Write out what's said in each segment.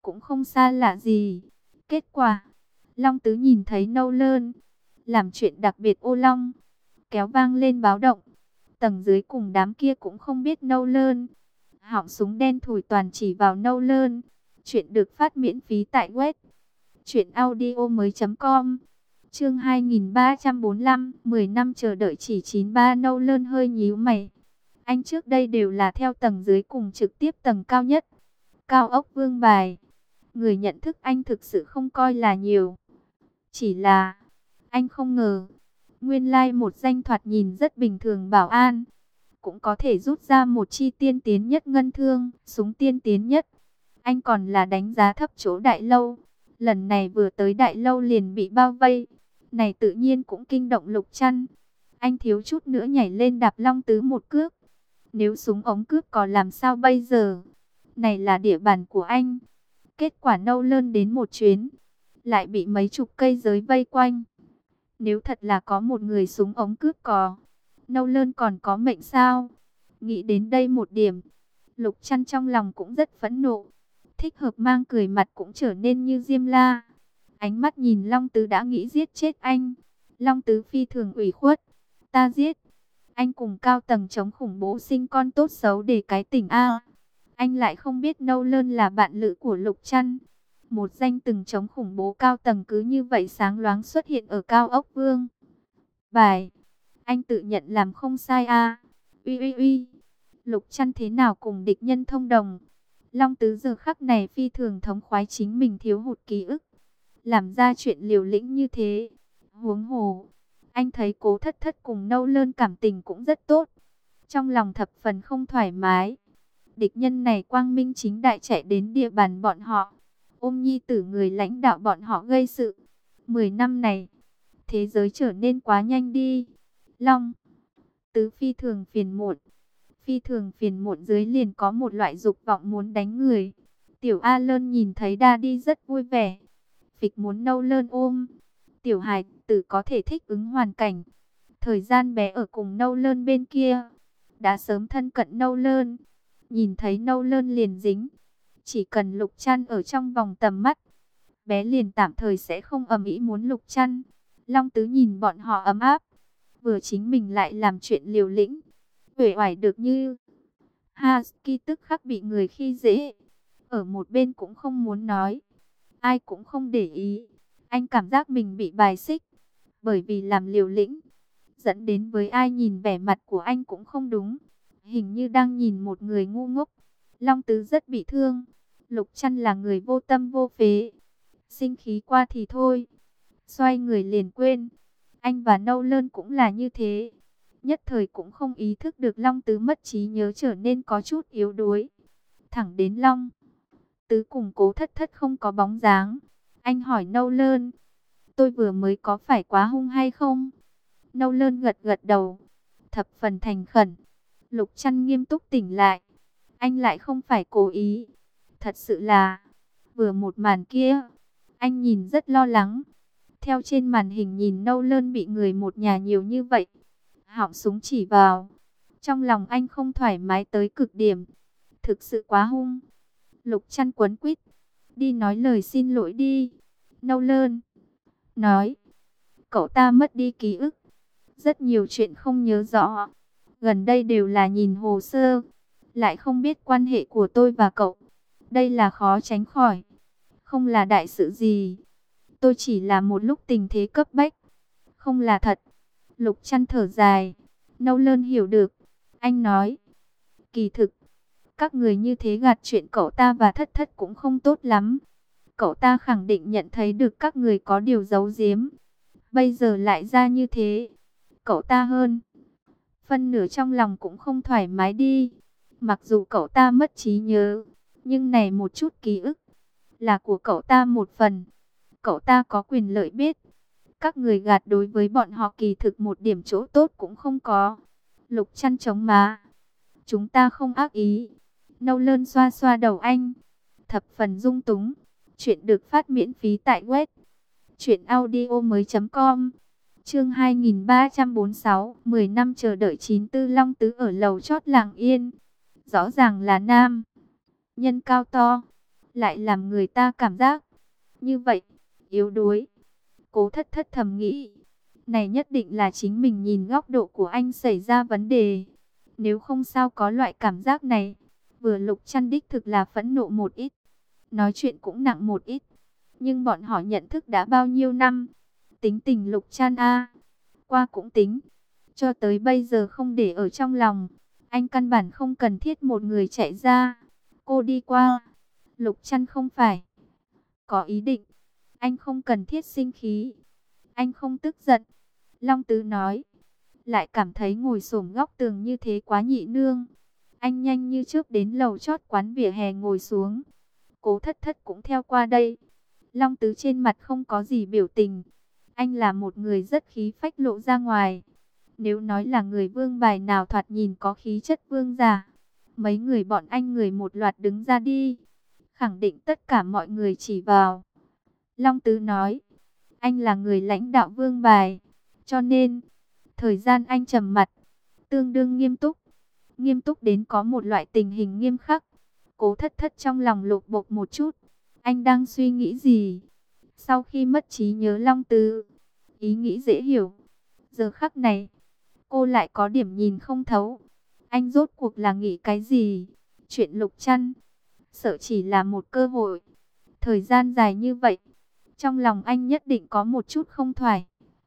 cũng không xa lạ gì. Kết quả, Long Tứ nhìn thấy Nâu Lơn làm chuyện đặc biệt ô long, kéo vang lên báo động. Tầng dưới cùng đám kia cũng không biết Nâu Lơn. Họng súng đen thủi toàn chỉ vào Nâu Lơn. Chuyện được phát miễn phí tại web truyệnaudiomoi.com. Chương 2345, 10 năm chờ đợi chỉ 93. Nâu Lơn hơi nhíu mày. Anh trước đây đều là theo tầng dưới cùng trực tiếp tầng cao nhất, Cao ốc Vương Bài. Người nhận thức anh thực sự không coi là nhiều. Chỉ là anh không ngờ, nguyên lai một danh thoạt nhìn rất bình thường bảo an cũng có thể rút ra một chi tiên tiến nhất ngân thương, súng tiên tiến nhất. Anh còn là đánh giá thấp chỗ Đại Lâu. Lần này vừa tới Đại Lâu liền bị bao vây. Này tự nhiên cũng kinh động Lục Trăn. Anh thiếu chút nữa nhảy lên đạp Long Tứ một cước. Nếu súng ống cướp có làm sao bây giờ? Này là địa bàn của anh. Kết quả Nâu Lơn đến một chuyến, lại bị mấy chục cây giới vây quanh. Nếu thật là có một người súng ống cướp cò, Nâu Lơn còn có mệnh sao? Nghĩ đến đây một điểm, Lục Trăn trong lòng cũng rất phẫn nộ. Thích Hợp mang cười mặt cũng trở nên như Diêm La. Ánh mắt nhìn Long Tứ đã nghĩ giết chết anh. Long Tứ phi thường ủy khuất. Ta giết. Anh cùng cao tầng chống khủng bố sinh con tốt xấu để cái tỉnh A. Anh lại không biết Nâu Lơn là bạn lữ của Lục Trăn. Một danh từng chống khủng bố cao tầng cứ như vậy sáng loáng xuất hiện ở Cao ốc Vương Bài. Anh tự nhận làm không sai a. Uy uy uy. Lục Trăn thế nào cùng địch nhân thông đồng? Long Tứ giờ khắc này phi thường thống khoái chính mình thiếu hụt ký ức, làm ra chuyện liều lĩnh như thế. Huống hồ, anh thấy Cố Thất Thất cùng Nâu Lơn cảm tình cũng rất tốt. Trong lòng thập phần không thoải mái. Địch nhân này quang minh chính đại chạy đến địa bàn bọn họ, ôm nhi tử người lãnh đạo bọn họ gây sự. 10 năm này, thế giới trở nên quá nhanh đi. Long Tứ phi thường phiền muộn. Phi thường phiền muộn dưới liền có một loại dục vọng muốn đánh người. Tiểu A Lơn nhìn thấy Đa đi rất vui vẻ. Phịch muốn Nâu Lơn ôm. Tiểu hài tử có thể thích ứng hoàn cảnh. Thời gian bé ở cùng Nâu Lơn bên kia, đã sớm thân cận Nâu Lơn. Nhìn thấy Nâu Lơn liền dính. Chỉ cần Lục Trăn ở trong vòng tầm mắt, bé liền tạm thời sẽ không ầm ĩ muốn Lục Trăn. Long Tứ nhìn bọn họ ấm áp, vừa chính mình lại làm chuyện liều lĩnh, uể oải được như Husky tức khắc bị người khi dễ. Ở một bên cũng không muốn nói, ai cũng không để ý. Anh cảm giác mình bị bài xích, bởi vì làm liều lĩnh, dẫn đến với ai nhìn vẻ mặt của anh cũng không đúng. Hình như đang nhìn một người ngu ngốc. Long Tứ rất bị thương. Lục Trăn là người vô tâm vô phế, sinh khí qua thì thôi, xoay người liền quên. Anh và Nâu Lơn cũng là như thế. Nhất thời cũng không ý thức được Long Tứ mất trí nhớ trở nên có chút yếu đuối. Thẳng đến Long Tứ cùng Cố Thất Thất không có bóng dáng, anh hỏi Nâu Lơn, tôi vừa mới có phải quá hung hay không? Nâu Lơn gật gật đầu, thập phần thành khẩn. Lục Trăn nghiêm túc tỉnh lại. Anh lại không phải cố ý. Thật sự là, vừa một màn kia, anh nhìn rất lo lắng. Theo trên màn hình nhìn Nâu Lơn bị người một nhà nhiều như vậy, họng súng chỉ vào. Trong lòng anh không thoải mái tới cực điểm. Thực sự quá hung. Lục Trăn quấn quýt, đi nói lời xin lỗi đi. Nâu Lơn nói, cậu ta mất đi ký ức, rất nhiều chuyện không nhớ rõ. Gần đây đều là nhìn hồ sơ, lại không biết quan hệ của tôi và cậu. Đây là khó tránh khỏi, không là đại sự gì. Tôi chỉ là một lúc tình thế cấp bách, không là thật. Lục Trăn thở dài. Nâu Lơn hiểu được. Anh nói, kỳ thực, các người như thế gạt chuyện cậu ta và Thất Thất cũng không tốt lắm. Cậu ta khẳng định nhận thấy được các người có điều giấu giếm. Bây giờ lại ra như thế. Cậu ta hơn phân nửa trong lòng cũng không thoải mái đi. Mặc dù cậu ta mất trí nhớ, nhưng này một chút ký ức là của cậu ta một phần. Cậu ta có quyền lợi biết. Các người gạt đối với bọn họ kỳ thực một điểm chỗ tốt cũng không có. Lục Trăn chống má. Chúng ta không ác ý. Nâu Lơn xoa xoa đầu anh, thập phần dung túng. Chuyện được phát miễn phí tại web truyệnaudiomoi.com. Chương 2346, 10 năm chờ đợi 94. Long Tứ ở lầu chót làng Yên. Rõ ràng là nam nhân cao to, lại làm người ta cảm giác như vậy, yếu đuối. Cố Thất Thất thầm nghĩ, này nhất định là chính mình nhìn góc độ của anh xảy ra vấn đề. Nếu không sao có loại cảm giác này. Vừa Lục Trăn đích thực là phẫn nộ một ít, nói chuyện cũng nặng một ít. Nhưng bọn họ nhận thức đã bao nhiêu năm. Tính tình Lục Trăn qua cũng tính. Cho tới bây giờ không để ở trong lòng. Anh căn bản không cần thiết một người chạy ra. Cô đi qua. Lục Trăn không phải có ý định. Anh không cần thiết sinh khí. Anh không tức giận. Long Tứ nói. Lại cảm thấy ngồi xổm góc tường như thế quá nhị nương. Anh nhanh như chớp đến lầu chót quán vỉa hè ngồi xuống. Cố Thất Thất cũng theo qua đây. Long Tứ trên mặt không có gì biểu tình. Anh là một người rất khí phách lộ ra ngoài. Nếu nói là người vương bài nào thoạt nhìn có khí chất vương giả, mấy người bọn anh người một loạt đứng ra đi. Khẳng định tất cả mọi người chỉ vào. Long Tứ nói, anh là người lãnh đạo vương bài. Cho nên, thời gian anh trầm mặt, tương đương nghiêm túc. Nghiêm túc đến có một loại tình hình nghiêm khắc. Cố Thất Thất trong lòng lột bột một chút. Anh đang suy nghĩ gì? Sau khi mất trí nhớ Long Tứ, ý nghĩ dễ hiểu. Giờ khắc này, cô lại có điểm nhìn không thấu. Anh rốt cuộc là nghĩ cái gì? Chuyện Lục Trăn, sợ chỉ là một cơ hội. Thời gian dài như vậy, trong lòng anh nhất định có một chút không thoải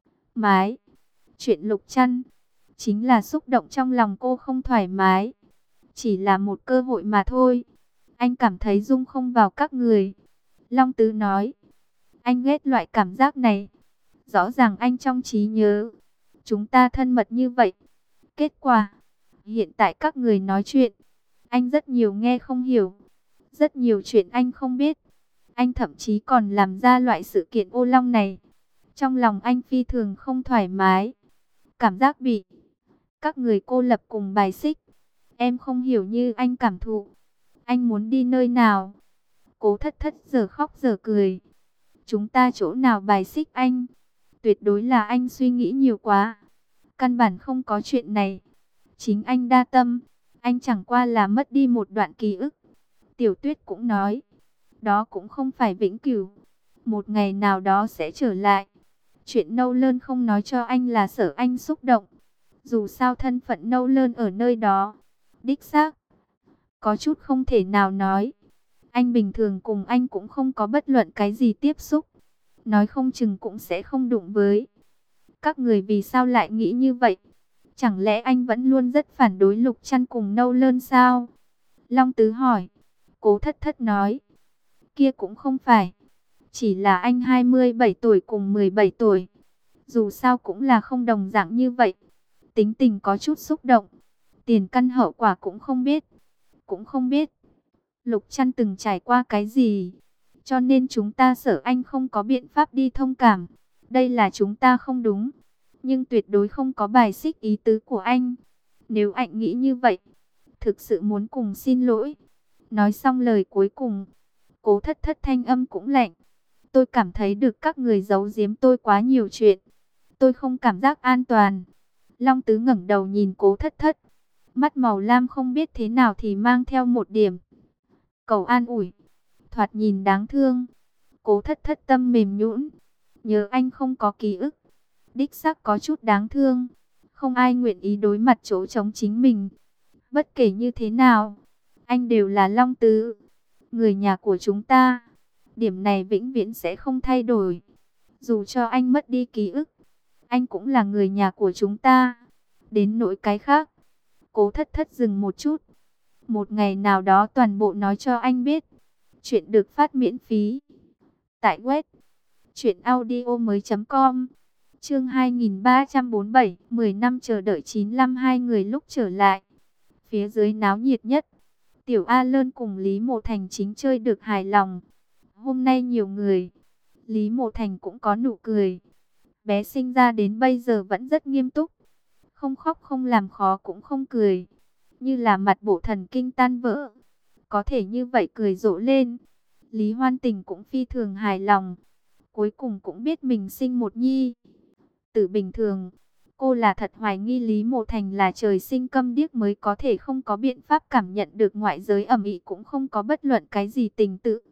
mái. Chuyện Lục Trăn, chính là xúc động trong lòng cô không thoải mái. Chỉ là một cơ hội mà thôi. Anh cảm thấy dung không vào các người. Long Tứ nói, anh ghét loại cảm giác này. Rõ ràng anh trong trí nhớ, chúng ta thân mật như vậy. Kết quả, hiện tại các người nói chuyện, anh rất nhiều nghe không hiểu. Rất nhiều chuyện anh không biết. Anh thậm chí còn làm ra loại sự kiện ô long này. Trong lòng anh phi thường không thoải mái. Cảm giác bị các người cô lập cùng bài xích. Em không hiểu như anh cảm thụ. Anh muốn đi nơi nào? Cố Thất Thất giờ khóc giờ cười. Chúng ta chỗ nào bài xích anh? Tuyệt đối là anh suy nghĩ nhiều quá. Căn bản không có chuyện này. Chính anh đa tâm. Anh chẳng qua là mất đi một đoạn ký ức. Tiểu Tuyết cũng nói, đó cũng không phải vĩnh cửu. Một ngày nào đó sẽ trở lại. Chuyện Nâu Lơn không nói cho anh là sợ anh xúc động. Dù sao thân phận Nâu Lơn ở nơi đó, đích xác có chút không thể nào nói. Anh bình thường cùng anh cũng không có bất luận cái gì tiếp xúc. Nói không chừng cũng sẽ không đụng với. Các người vì sao lại nghĩ như vậy? Chẳng lẽ anh vẫn luôn rất phản đối Lục Trăn cùng Nâu Lơn sao? Long Tứ hỏi. Cố Thất Thất nói, kia cũng không phải. Chỉ là anh 27 tuổi cùng 17 tuổi. Dù sao cũng là không đồng dạng như vậy. Tính tình có chút xúc động. Tiền căn hậu quả cũng không biết. Cũng không biết Lục Trăn từng trải qua cái gì. Cho nên chúng ta sợ anh không có biện pháp đi thông cảm. Đây là chúng ta không đúng. Nhưng tuyệt đối không có bài xích ý tứ của anh. Nếu anh nghĩ như vậy, thực sự muốn cùng xin lỗi. Nói xong lời cuối cùng, Cố Thất Thất thanh âm cũng lạnh. Tôi cảm thấy được các người giấu giếm tôi quá nhiều chuyện. Tôi không cảm giác an toàn. Long Tứ ngẩng đầu nhìn Cố Thất Thất. Mắt màu lam không biết thế nào thì mang theo một điểm cầu an ủi. Thoạt nhìn đáng thương. Cố Thất Thất tâm mềm nhũn. Nhớ anh không có ký ức. Đích xác có chút đáng thương. Không ai nguyện ý đối mặt chỗ trống chính mình. Bất kể như thế nào, anh đều là Long Tứ, người nhà của chúng ta. Điểm này vĩnh viễn sẽ không thay đổi. Dù cho anh mất đi ký ức, anh cũng là người nhà của chúng ta. Đến nỗi cái khác, Cố Thất Thất dừng một chút. Một ngày nào đó toàn bộ nói cho anh biết. Chuyện được phát miễn phí tại web truyệnaudiomoi.com. Chương 2347, 10 năm chờ đợi 95 hai người lúc trở lại. Phía dưới náo nhiệt nhất, Tiểu A Lơn cùng Lý Mộ Thành chính chơi được hài lòng. Hôm nay nhiều người, Lý Mộ Thành cũng có nụ cười. Bé sinh ra đến bây giờ vẫn rất nghiêm túc. Không khóc không làm khó cũng không cười. Như là mặt bộ thần kinh tan vỡ. Có thể như vậy cười rộ lên. Lý Hoan Tình cũng phi thường hài lòng. Cuối cùng cũng biết mình sinh một nhi tử bình thường. Cô là thật hoài nghi Lý Mộ Thành là trời sinh câm điếc mới có thể không có biện pháp cảm nhận được ngoại giới ầm ĩ, cũng không có bất luận cái gì tình tự.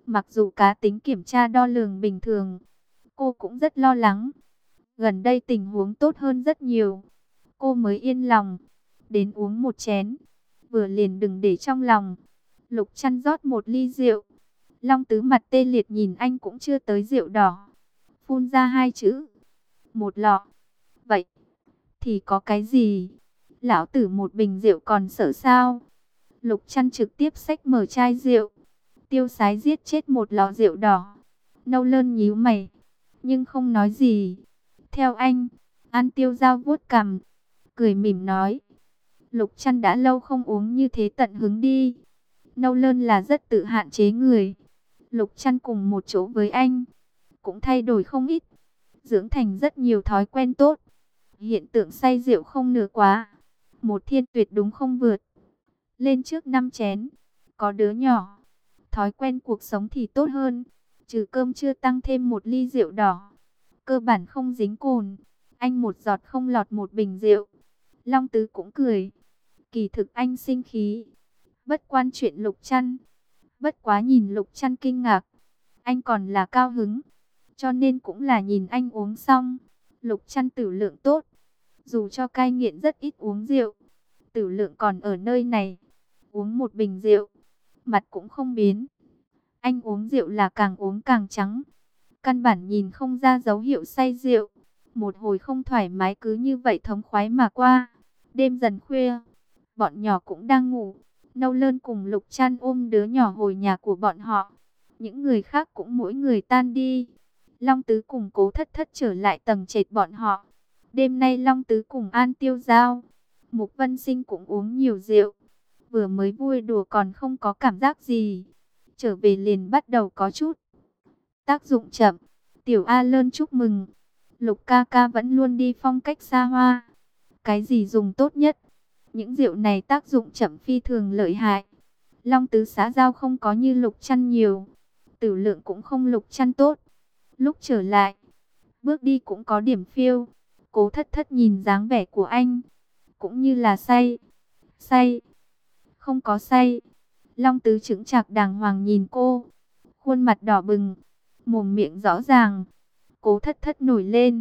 Mặc dù cá tính kiểm tra đo lường bình thường, cô cũng rất lo lắng. Gần đây tình huống tốt hơn rất nhiều, cô mới yên lòng. Đến uống một chén, vừa liền đừng để trong lòng. Lục Trăn rót một ly rượu. Long Tứ mặt tê liệt nhìn anh cũng chưa tới rượu đỏ, phun ra hai chữ: một lọ. Vậy thì có cái gì? Lão tử một bình rượu còn sợ sao? Lục Trăn trực tiếp xách mở chai rượu, tiêu sái giết chết một lọ rượu đỏ. Nâu Lơn nhíu mày, nhưng không nói gì. Theo anh, An Tiêu Giao vuốt cằm, cười mỉm nói: Lục Trăn đã lâu không uống như thế tận hứng đi. Nâu Lơn là rất tự hạn chế người. Lục Trăn cùng một chỗ với anh, cũng thay đổi không ít, dưỡng thành rất nhiều thói quen tốt. Hiện tượng say rượu không nửa quá, một thiên tuyệt đúng không vượt. Lên trước 5 chén, có đứa nhỏ, thói quen cuộc sống thì tốt hơn. Trừ cơm chưa tăng thêm một ly rượu đỏ, cơ bản không dính cồn. Anh một giọt không lọt một bình rượu. Long Tứ cũng cười. Kỳ thực anh sinh khí, bất quan chuyện Lục Trăn. Bất quá nhìn Lục Trăn kinh ngạc, anh còn là cao hứng. Cho nên cũng là nhìn anh uống xong. Lục Trăn tử lượng tốt, dù cho cai nghiện rất ít uống rượu, tử lượng còn ở nơi này. Uống một bình rượu, mặt cũng không biến. Anh uống rượu là càng uống càng trắng, căn bản nhìn không ra dấu hiệu say rượu. Một hồi không thoải mái cứ như vậy thống khoái mà qua. Đêm dần khuya, bọn nhỏ cũng đang ngủ. Nâu Lơn cùng Lục Trăn ôm đứa nhỏ hồi nhà của bọn họ. Những người khác cũng mỗi người tan đi. Long Tứ cùng Cố Thất Thất trở lại tầng trệt bọn họ. Đêm nay Long Tứ cùng An Tiêu Giao, Mục Vân Sinh cũng uống nhiều rượu. Vừa mới vui đùa còn không có cảm giác gì, trở về liền bắt đầu có chút tác dụng chậm. Tiểu A Lơn chúc mừng, Lục ca ca vẫn luôn đi phong cách xa hoa. Cái gì dùng tốt nhất? Những rượu này tác dụng chậm phi thường lợi hại. Long Tứ xã giao không có như Lục Trăn nhiều, tử lượng cũng không Lục Trăn tốt. Lúc trở lại, bước đi cũng có điểm phiêu. Cố Thất Thất nhìn dáng vẻ của anh, cũng như là say. Say? Không có say. Long Tứ chững chạc đàng hoàng nhìn cô, khuôn mặt đỏ bừng, mồm miệng rõ ràng. Cố Thất Thất nổi lên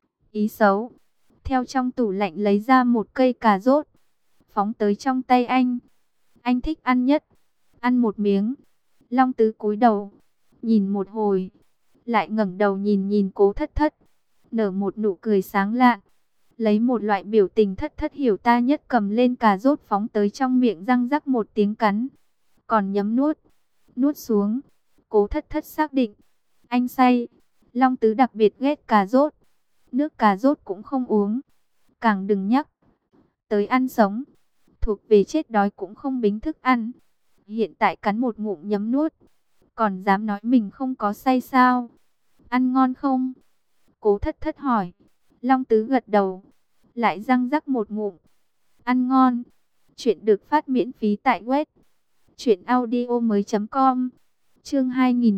ý xấu, theo trong tủ lạnh lấy ra một cây cà rốt, phóng tới trong tay anh. Anh thích ăn nhất, ăn một miếng. Long Tứ cúi đầu, nhìn một hồi, lại ngẩng đầu nhìn nhìn Cố Thất Thất, nở một nụ cười sáng lạn, lấy một loại biểu tình Thất Thất hiểu ta nhất, cầm lên cà rốt phóng tới trong miệng, răng rắc một tiếng cắn, còn nhấm nuốt. Nuốt xuống, Cố Thất Thất xác định anh say. Long Tứ đặc biệt ghét cà rốt, nước cà rốt cũng không uống, càng đừng nhắc tới ăn sống, thuộc về chết đói cũng không bính thức ăn. Hiện tại cắn một ngụm nhấm nuốt, còn dám nói mình không có say sao? Ăn ngon không? Cố Thất Thất hỏi. Long Tứ gật đầu, lại răng rắc một ngụm. Ăn ngon. Chuyện được phát miễn phí tại web truyệnaudiomoi.com. Chương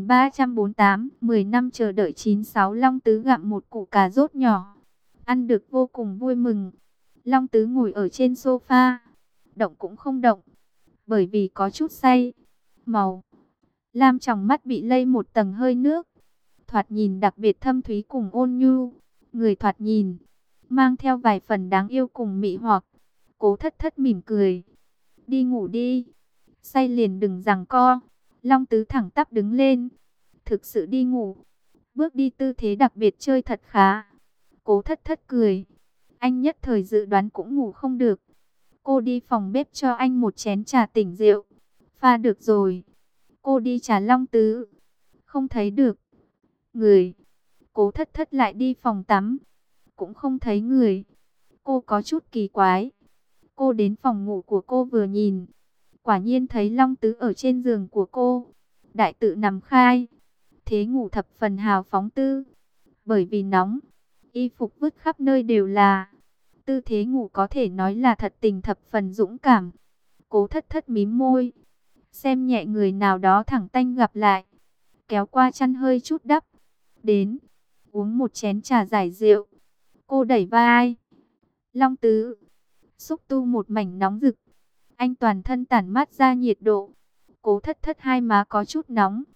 2348, 10 năm chờ đợi 96. Long Tứ gặm một củ cà rốt nhỏ, ăn được vô cùng vui mừng. Long Tứ ngồi ở trên sofa, động cũng không động, bởi vì có chút say. Màu lam trong mắt bị lây một tầng hơi nước, thoạt nhìn đặc biệt thâm thúy cùng ôn nhu. Người thoạt nhìn mang theo vài phần đáng yêu cùng mị hoặc. Cố Thất Thất mỉm cười. Đi ngủ đi, say liền đừng giằng co. Long Tứ thẳng tắp đứng lên, thực sự đi ngủ. Bước đi tư thế đặc biệt chơi thật khá. Cố Thất Thất cười. Anh nhất thời dự đoán cũng ngủ không được. Cô đi phòng bếp cho anh một chén trà tỉnh rượu. Pha được rồi. Cô đi trả Long Tứ. Không thấy được người. Cố Thất Thất lại đi phòng tắm, cũng không thấy người. Cô có chút kỳ quái. Cô đến phòng ngủ của cô vừa nhìn, quả nhiên thấy Long Tứ ở trên giường của cô, đại tự nằm khai. Thế ngủ thập phần hào phóng tư. Bởi vì nóng, y phục vứt khắp nơi đều là. Tư thế ngủ có thể nói là thật tình thập phần dũng cảm. Cố Thất Thất mím môi, xem nhẹ người nào đó thẳng tanh gặp lại, kéo qua chăn hơi chút đắp. Đến, uống một chén trà giải rượu. Cô đẩy vai Long Tứ, xúc tu một mảnh nóng rực. Anh toàn thân tản mát ra nhiệt độ. Cố Thất Thất hai má có chút nóng,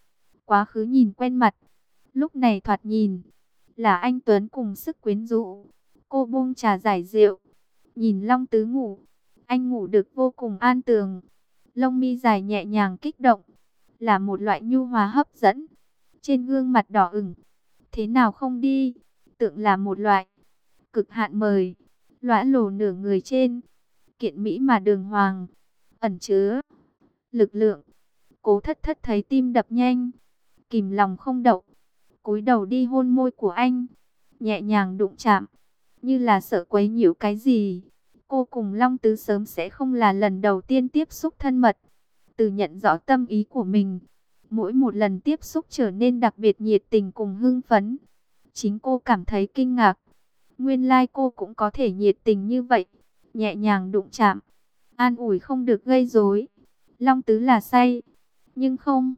Quá khứ nhìn quen mặt, lúc này thoạt nhìn là anh Tuấn cùng sức quyến rũ. Cô buông trà giải rượu, nhìn Long Tứ ngủ. Anh ngủ được vô cùng an tường, lông mi dài nhẹ nhàng kích động, là một loại nhu hòa hấp dẫn. Trên gương mặt đỏ ửng, thế nào không đi, tượng là một loại cực hạn mời, lõa lồ nửa người trên, kiện mỹ mà đường hoàng, ẩn chứa lực lượng. Cố Thất Thất thấy tim đập nhanh, kìm lòng không đậu, cúi đầu đi hôn môi của anh, nhẹ nhàng đụng chạm, như là sợ quấy nhiễu cái gì. Cô cùng Long Tứ sớm sẽ không là lần đầu tiên tiếp xúc thân mật. Từ nhận rõ tâm ý của mình, mỗi một lần tiếp xúc trở nên đặc biệt nhiệt tình cùng hưng phấn. Chính cô cảm thấy kinh ngạc. Nguyên lai cô cũng có thể nhiệt tình như vậy, nhẹ nhàng đụng chạm, an ủi không được gây rối. Long Tứ là say, nhưng không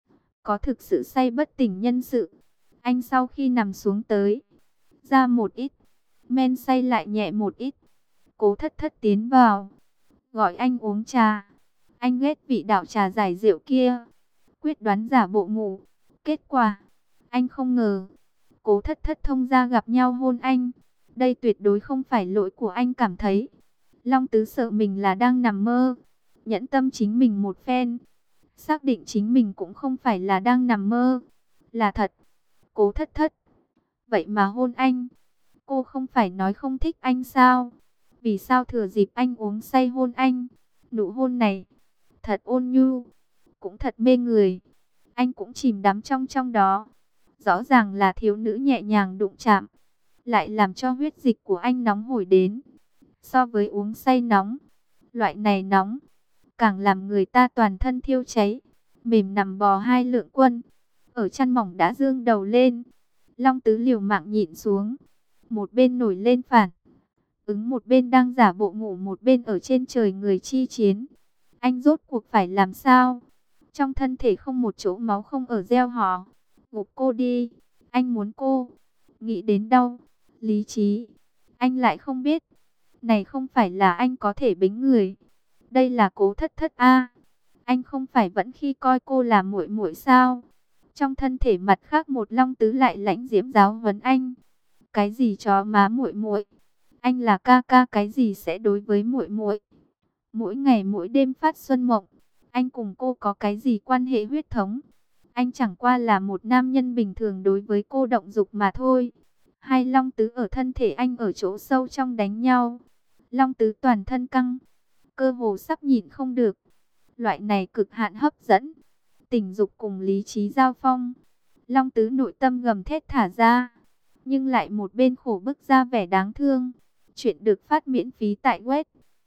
có thực sự say bất tỉnh nhân sự. Anh sau khi nằm xuống tới, ra một ít, men say lại nhẹ một ít. Cố Thất Thất tiến vào, gọi anh uống trà. Anh ghét vị đạo trà giải rượu kia, quyết đoán giả bộ ngủ. Kết quả, anh không ngờ, Cố Thất Thất thông ra gặp nhau hôn anh. Đây tuyệt đối không phải lỗi của anh cảm thấy. Long Tứ sợ mình là đang nằm mơ, nhẫn tâm chính mình một phen, xác định chính mình cũng không phải là đang nằm mơ, là thật. Cố Thất Thất, vậy mà hôn anh, cô không phải nói không thích anh sao? Vì sao thừa dịp anh uống say hôn anh? Nụ hôn này thật ôn nhu, cũng thật mê người. Anh cũng chìm đắm trong đó. Rõ ràng là thiếu nữ nhẹ nhàng đụng chạm, lại làm cho huyết dịch của anh nóng hổi đến. So với uống say nóng, loại này nóng càng làm người ta toàn thân thiêu cháy. Mềm nằm bò hai lượng quân, ở chăn mỏng đã dương đầu lên. Long Tứ liều mạng nhịn xuống, một bên nổi lên phản ứng, một bên đang giả bộ ngủ, một bên ở trên trời người chi chiến. Anh rốt cuộc phải làm sao? Trong thân thể không một chỗ máu không ở gieo họ. Gục cô đi, anh muốn cô. Nghĩ đến đau, lý trí, anh lại không biết. Này không phải là anh có thể bính người. Đây là Cố Thất Thất a. Anh không phải vẫn khi coi cô là muội muội sao? Trong thân thể mặt khác một Long Tứ lại lãnh diễm giáo huấn anh. Cái gì chó má muội muội? Anh là ca ca, cái gì sẽ đối với muội muội? Mỗi ngày mỗi đêm phát xuân mộng, anh cùng cô có cái gì quan hệ huyết thống? Anh chẳng qua là một nam nhân bình thường đối với cô động dục mà thôi. Hai Long Tứ ở thân thể anh ở chỗ sâu trong đánh nhau. Long Tứ toàn thân căng, cơ hồ sắp nhịn không được. Loại này cực hạn hấp dẫn, tình dục cùng lý trí giao phong. Long Tứ nội tâm gầm thét thả ra, nhưng lại một bên khổ bức ra vẻ đáng thương. Chuyện được phát miễn phí tại web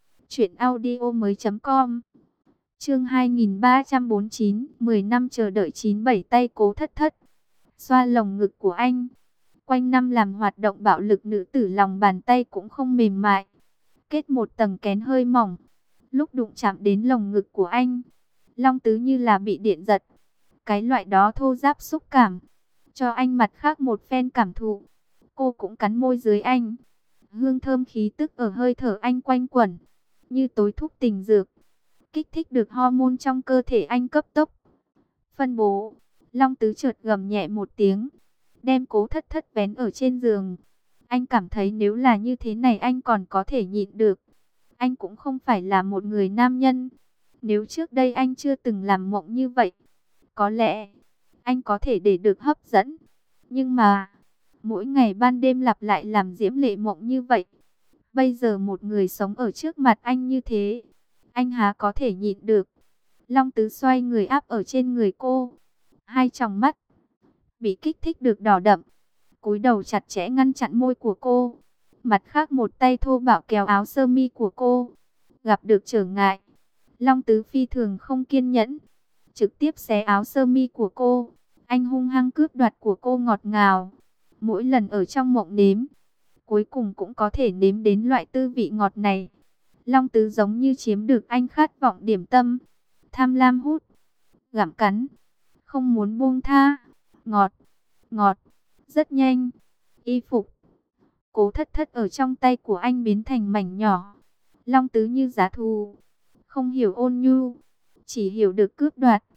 truyệnaudiomoi.com. Chương 2349, 10 năm chờ đợi 97 tay Cố Thất Thất xoa lồng ngực của anh. Quanh năm làm hoạt động bạo lực nữ tử, lòng bàn tay cũng không mềm mại, kết một tầng kén hơi mỏng. Lúc đụng chạm đến lồng ngực của anh, Long Tứ như là bị điện giật. Cái loại đó thô ráp xúc cảm, cho anh mặt khác một phen cảm thụ. Cô cũng cắn môi dưới anh. Hương thơm khí tức ở hơi thở anh quanh quẩn, như tối thúc tình dược, kích thích được hormone trong cơ thể anh cấp tốc phân bố. Long Tứ chợt gầm nhẹ một tiếng, đem Cố Thất Thất vén ở trên giường. Anh cảm thấy nếu là như thế này anh còn có thể nhịn được. Anh cũng không phải là một người nam nhân. Nếu trước đây anh chưa từng làm mộng như vậy, có lẽ anh có thể để được hấp dẫn. Nhưng mà mỗi ngày ban đêm lặp lại làm diễm lệ mộng như vậy. Bây giờ một người sống ở trước mặt anh như thế, anh há có thể nhịn được. Long Tứ xoay người áp ở trên người cô. Hai tròng mắt bị kích thích được đỏ đậm, cúi đầu chặt chẽ ngăn chặn môi của cô. Mặt khác một tay thô bạo kéo áo sơ mi của cô. Gặp được trở ngại, Long Tứ phi thường không kiên nhẫn, trực tiếp xé áo sơ mi của cô. Anh hung hăng cướp đoạt của cô ngọt ngào. Mỗi lần ở trong mộng nếm, cuối cùng cũng có thể nếm đến loại tư vị ngọt này. Long Tứ giống như chiếm được anh khát vọng điểm tâm, tham lam hút, gặm cắn, không muốn buông tha. Ngọt, ngọt, rất nhanh. Y phục Cố Thất Thất ở trong tay của anh biến thành mảnh nhỏ. Long Tứ như giá thú, không hiểu ôn nhu, chỉ hiểu được cướp đoạt.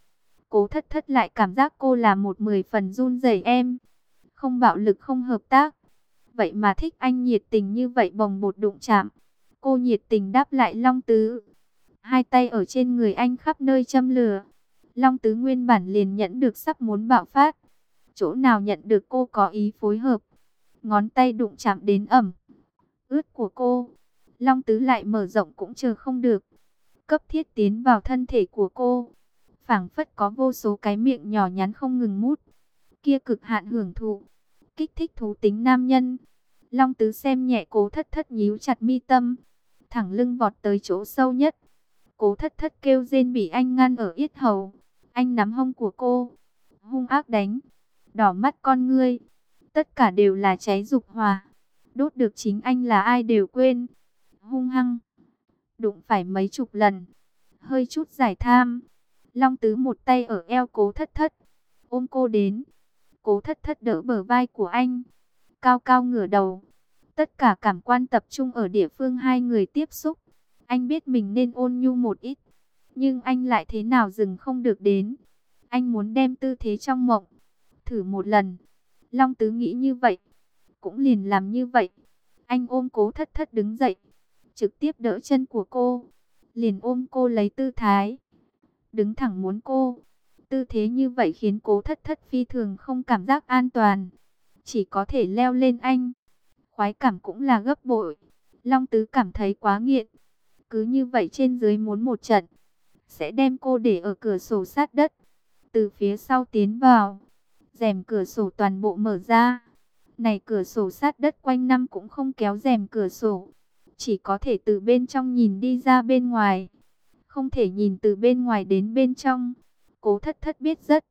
Cố Thất Thất lại cảm giác cô là một 10 phần run rẩy em. Không bạo lực không hợp tác. Vậy mà thích anh nhiệt tình như vậy, bồng bột đụng chạm. Cô nhiệt tình đáp lại Long Tứ. Hai tay ở trên người anh khắp nơi châm lửa. Long Tứ nguyên bản liền nhẫn được sắp muốn bạo phát. Chỗ nào nhận được cô có ý phối hợp. Ngón tay đụng chạm đến ẩm ướt của cô. Long Tứ lại mở rộng cũng chờ không được. Cấp thiết tiến vào thân thể của cô. Phảng phất có vô số cái miệng nhỏ nhắn không ngừng mút. Kia cực hạn hưởng thụ. Kích thích thú tính nam nhân. Long Tứ xem nhẹ Cố Thất Thất, nhíu chặt mi tâm. Thẳng lưng vọt tới chỗ sâu nhất. Cố Thất Thất kêu rên bị anh ngăn ở yết hầu. Anh nắm hông của cô. Hung ác đánh. Đỏ mắt con ngươi. Tất cả đều là cháy dục hỏa. Đốt được chính anh là ai đều quên. Hung hăng. Đụng phải mấy chục lần. Hơi chút giải tham. Long Tứ một tay ở eo Cố Thất Thất. Ôm cô đến. Cố Thất Thất đỡ bờ vai của anh. Cao cao ngửa đầu. Tất cả cảm quan tập trung ở địa phương hai người tiếp xúc. Anh biết mình nên ôn nhu một ít. Nhưng anh lại thế nào dừng không được đến. Anh muốn đem tư thế trong mộng. Thử một lần. Long Tứ nghĩ như vậy. Cũng liền làm như vậy. Anh ôm Cố Thất Thất đứng dậy. Trực tiếp đỡ chân của cô. Liền ôm cô lấy tư thái. Đứng thẳng muốn cô. Tư thế như vậy khiến Cố Thất Thất phi thường không cảm giác an toàn. Chỉ có thể leo lên anh. Khoái cảm cũng là gấp bội. Long Tứ cảm thấy quá nghiện. Cứ như vậy trên dưới muốn một trận. Sẽ đem cô để ở cửa sổ sát đất. Từ phía sau tiến vào. Rèm cửa sổ toàn bộ mở ra. Này cửa sổ sát đất quanh năm cũng không kéo rèm cửa sổ. Chỉ có thể từ bên trong nhìn đi ra bên ngoài. Không thể nhìn từ bên ngoài đến bên trong. Cố Thất Thất biết rất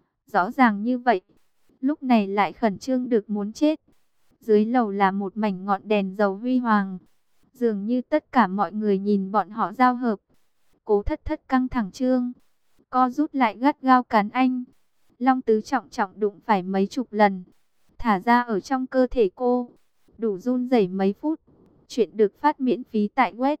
rõ ràng như vậy. Lúc này lại khẩn trương được muốn chết. Dưới lầu là một mảnh ngọn đèn dầu huy hoàng. Dường như tất cả mọi người nhìn bọn họ giao hợp. Cố Thất Thất căng thẳng trương. Co rút lại gắt gao cắn anh. Long Tứ trọng trọng đụng phải mấy chục lần. Thả ra ở trong cơ thể cô. Đủ run rẩy mấy phút. Chuyện được phát miễn phí tại web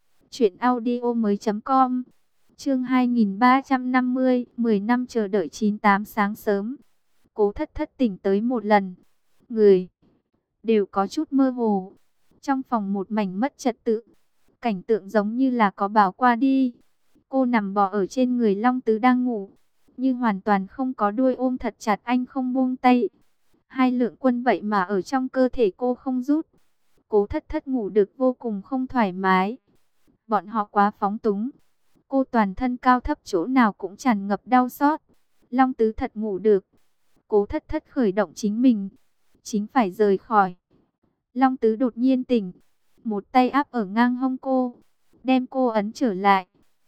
truyệnaudiomoi.com. Chương 2350, 10 năm chờ đợi 98 sáng sớm. Cố Thất Thất tỉnh tới một lần. Người đều có chút mơ hồ. Trong phòng một mảnh mất trật tự. Cảnh tượng giống như là có bão qua đi. Cô nằm bò ở trên người Long Tứ đang ngủ. Nhưng hoàn toàn không có đuôi, ôm thật chặt anh không buông tay. Hai lượng quân vậy mà ở trong cơ thể cô không rút. Cố Thất Thất ngủ được vô cùng không thoải mái. Bọn họ quá phóng túng. Cô toàn thân cao thấp chỗ nào cũng tràn ngập đau xót. Long Tứ thật ngủ được. Cố Thất Thất khởi động chính mình. Chính phải rời khỏi. Long Tứ đột nhiên tỉnh. Một tay áp ở ngang hông cô. Đem cô ấn trở lại.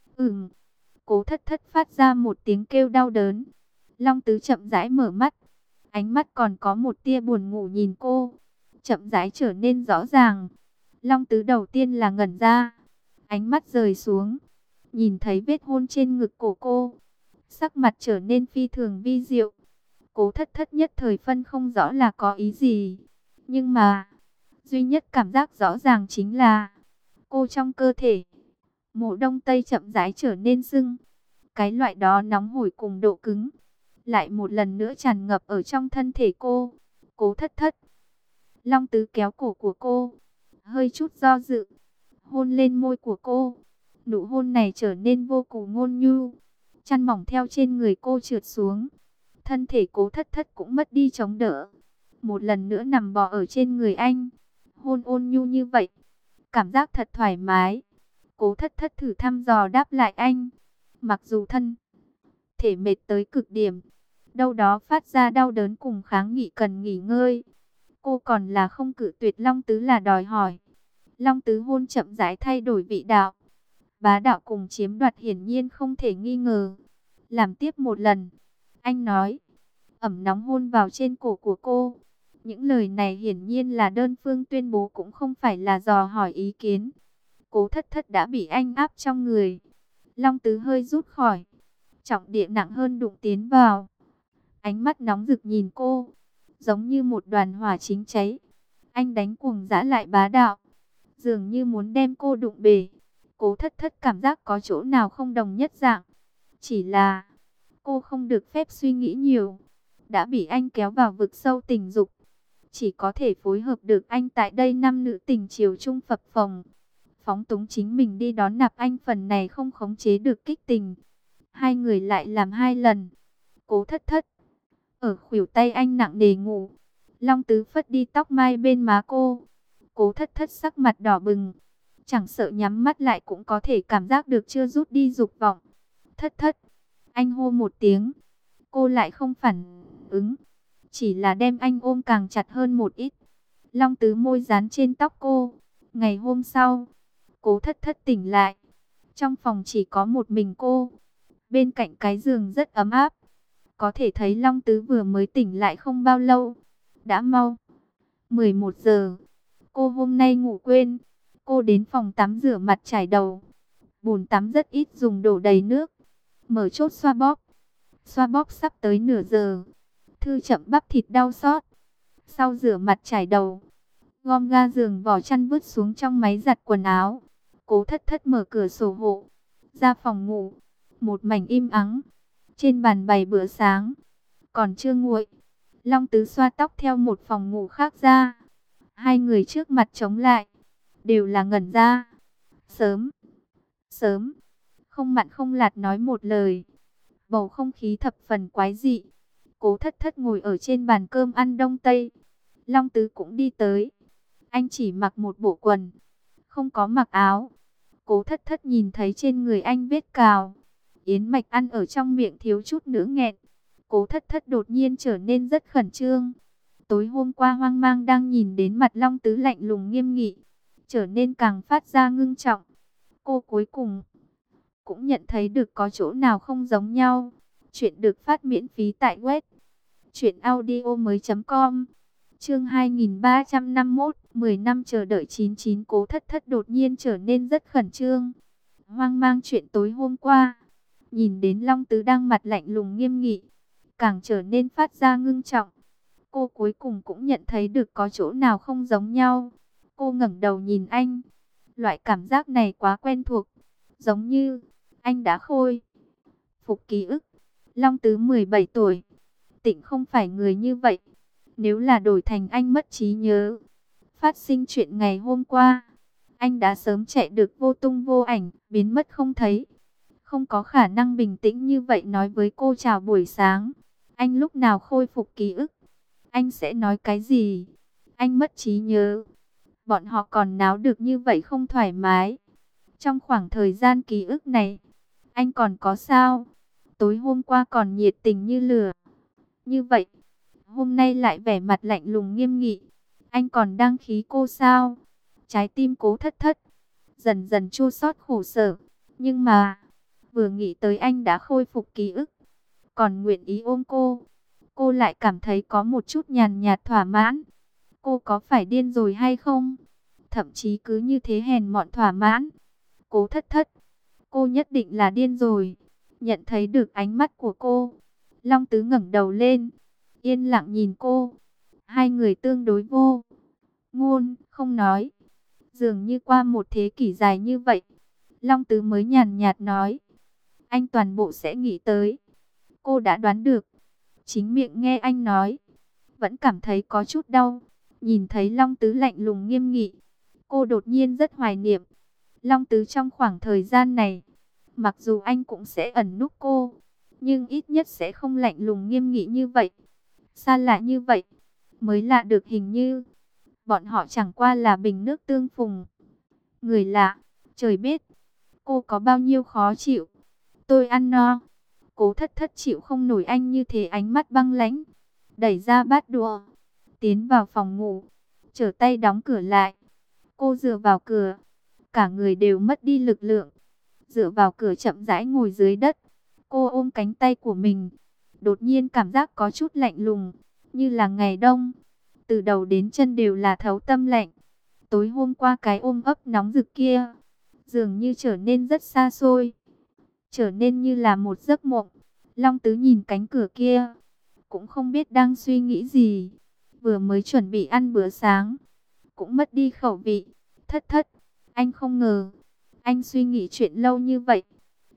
Cố Thất Thất phát ra một tiếng kêu đau đớn. Long Tứ chậm rãi mở mắt. Ánh mắt còn có một tia buồn ngủ nhìn cô. Chậm rãi trở nên rõ ràng. Long Tứ đầu tiên là ngẩn ra. Ánh mắt rời xuống. Nhìn thấy vết hôn trên ngực cổ cô. Sắc mặt trở nên phi thường vi diệu. Cố Thất Thất nhất thời phân không rõ là có ý gì. Nhưng mà duy nhất cảm giác rõ ràng chính là cô trong cơ thể. Mộ đông tây chậm rãi trở nên sưng. Cái loại đó nóng hổi cùng độ cứng. Lại một lần nữa tràn ngập ở trong thân thể cô. Cố Thất Thất. Long Tứ kéo cổ của cô. Hơi chút do dự. Hôn lên môi của cô. Nụ hôn này trở nên vô cùng ngôn nhu. Chăn mỏng theo trên người cô trượt xuống. Thân thể Cố Thất Thất cũng mất đi chống đỡ. Một lần nữa nằm bò ở trên người anh. Hôn ôn nhu như vậy. Cảm giác thật thoải mái. Cố Thất Thất thử thăm dò đáp lại anh. Mặc dù thân thể mệt tới cực điểm. Đâu đó phát ra đau đớn cùng kháng nghị cần nghỉ ngơi. Cô còn là không cự tuyệt Long Tứ là đòi hỏi. Long Tứ hôn chậm rãi thay đổi vị đạo. Bá đạo cùng chiếm đoạt hiển nhiên không thể nghi ngờ. Làm tiếp một lần. Anh nói. Ẩm nóng hôn vào trên cổ của cô. Những lời này hiển nhiên là đơn phương tuyên bố, cũng không phải là dò hỏi ý kiến. Cố Thất Thất đã bị anh áp trong người. Long Tứ hơi rút khỏi. Trọng địa nặng hơn đụng tiến vào. Ánh mắt nóng rực nhìn cô. Giống như một đoàn hỏa chính cháy. Anh đánh cuồng dã lại bá đạo. Dường như muốn đem cô đụng bể. Cố Thất Thất cảm giác có chỗ nào không đồng nhất dạng. Chỉ là Cô không được phép suy nghĩ nhiều, đã bị anh kéo vào vực sâu tình dục, chỉ có thể phối hợp được anh tại đây. Năm nữ tình chiều chung phập phồng, phóng túng chính mình đi đón nạp anh, phần này không khống chế được kích tình. Hai người lại làm hai lần. Cố Thất Thất ở khuỷu tay anh nặng nề ngủ. Long Tứ phất đi tóc mai bên má cô. Cố Thất Thất sắc mặt đỏ bừng, chẳng sợ nhắm mắt lại cũng có thể cảm giác được chưa rút đi dục vọng. Thất Thất, anh hô một tiếng, cô lại không phản ứng, chỉ là đem anh ôm càng chặt hơn một ít. Long Tứ môi dán trên tóc cô. Ngày hôm sau, Cố Thất Thất tỉnh lại. Trong phòng chỉ có một mình cô. Bên cạnh cái giường rất ấm áp. Có thể thấy Long Tứ vừa mới tỉnh lại không bao lâu. Đã mau 11 giờ. Cô hôm nay ngủ quên. Cô đến phòng tắm rửa mặt chải đầu. Bồn tắm rất ít dùng, đổ đầy nước. Mở chốt xoa bóp. Xoa bóp sắp tới nửa giờ. Thư chậm bắp thịt đau xót. Sau rửa mặt chải đầu, gom ga giường vỏ chăn vứt xuống trong máy giặt quần áo. Cố Thất Thất mở cửa sổ hộ, ra phòng ngủ. Một mảnh im ắng. Trên bàn bày bữa sáng, còn chưa nguội. Long Tứ xoa tóc theo một phòng ngủ khác ra. Hai người trước mặt chống lại, đều là ngẩn ra. Sớm, sớm, không mặn không lạt nói một lời. Bầu không khí thập phần quái dị. Cố Thất Thất ngồi ở trên bàn cơm ăn đông tây. Long Tứ cũng đi tới. Anh chỉ mặc một bộ quần, không có mặc áo. Cố Thất Thất nhìn thấy trên người anh vết cào. Yến mạch ăn ở trong miệng thiếu chút nữa nghẹn. Cố Thất Thất đột nhiên trở nên rất khẩn trương. Tối hôm qua hoang mang đang nhìn đến mặt Long Tứ lạnh lùng nghiêm nghị, trở nên càng phát ra ngưng trọng. Cô cuối cùng cũng nhận thấy được có chỗ nào không giống nhau. Chuyện được phát miễn phí tại web truyệnaudiomoi.com. Chương 2351, 10 năm chờ đợi 99. Cố Thất Thất đột nhiên trở nên rất khẩn trương, hoang mang chuyện tối hôm qua. Nhìn đến Long Tứ đang mặt lạnh lùng nghiêm nghị, càng trở nên phát ra ngưng trọng. Cô cuối cùng cũng nhận thấy được có chỗ nào không giống nhau. Cô ngẩng đầu nhìn anh. Loại cảm giác này quá quen thuộc, giống như anh đã khôi phục ký ức. Long Tứ 17 tuổi, Tịnh không phải người như vậy. Nếu là đổi thành anh mất trí nhớ, phát sinh chuyện ngày hôm qua, anh đã sớm chạy được vô tung vô ảnh, biến mất không thấy. Không có khả năng bình tĩnh như vậy nói với cô chào buổi sáng. Anh lúc nào khôi phục ký ức? Anh sẽ nói cái gì? Anh mất trí nhớ. Bọn họ còn náo được như vậy không thoải mái. Trong khoảng thời gian ký ức này, anh còn có sao? Tối hôm qua còn nhiệt tình như lửa như vậy, hôm nay lại vẻ mặt lạnh lùng nghiêm nghị. Anh còn đang khí cô sao? Trái tim Cố Thất Thất dần dần chua xót khổ sở. Nhưng mà vừa nghĩ tới anh đã khôi phục ký ức, còn nguyện ý ôm cô lại cảm thấy có một chút nhàn nhạt thỏa mãn. Cô có phải điên rồi hay không? Thậm chí cứ như thế hèn mọn thỏa mãn. Cố Thất Thất, cô nhất định là điên rồi. Nhận thấy được ánh mắt của cô, Long Tứ ngẩng đầu lên, yên lặng nhìn cô. Hai người tương đối vô ngôn, không nói. Dường như qua một thế kỷ dài như vậy, Long Tứ mới nhàn nhạt nói, anh toàn bộ sẽ nghĩ tới. Cô đã đoán được. Chính miệng nghe anh nói, vẫn cảm thấy có chút đau. Nhìn thấy Long Tứ lạnh lùng nghiêm nghị, cô đột nhiên rất hoài niệm Long Tứ trong khoảng thời gian này. Mặc dù anh cũng sẽ ẩn núp cô, nhưng ít nhất sẽ không lạnh lùng nghiêm nghị như vậy, xa lạ như vậy. Mới lạ được, hình như bọn họ chẳng qua là bình nước tương phùng. Người lạ, trời biết cô có bao nhiêu khó chịu. Tôi ăn no. Cố Thất Thất chịu không nổi anh như thế, ánh mắt băng lãnh, đẩy ra bát đũa, tiến vào phòng ngủ, trở tay đóng cửa lại. Cô dựa vào cửa, cả người đều mất đi lực lượng, dựa vào cửa chậm rãi ngồi dưới đất. Cô ôm cánh tay của mình, đột nhiên cảm giác có chút lạnh lùng, như là ngày đông, từ đầu đến chân đều là thấu tâm lạnh. Tối hôm qua cái ôm ấp nóng rực kia, dường như trở nên rất xa xôi, trở nên như là một giấc mộng. Long Tứ nhìn cánh cửa kia, cũng không biết đang suy nghĩ gì. Vừa mới chuẩn bị ăn bữa sáng, cũng mất đi khẩu vị. Thất Thất, anh không ngờ anh suy nghĩ chuyện lâu như vậy,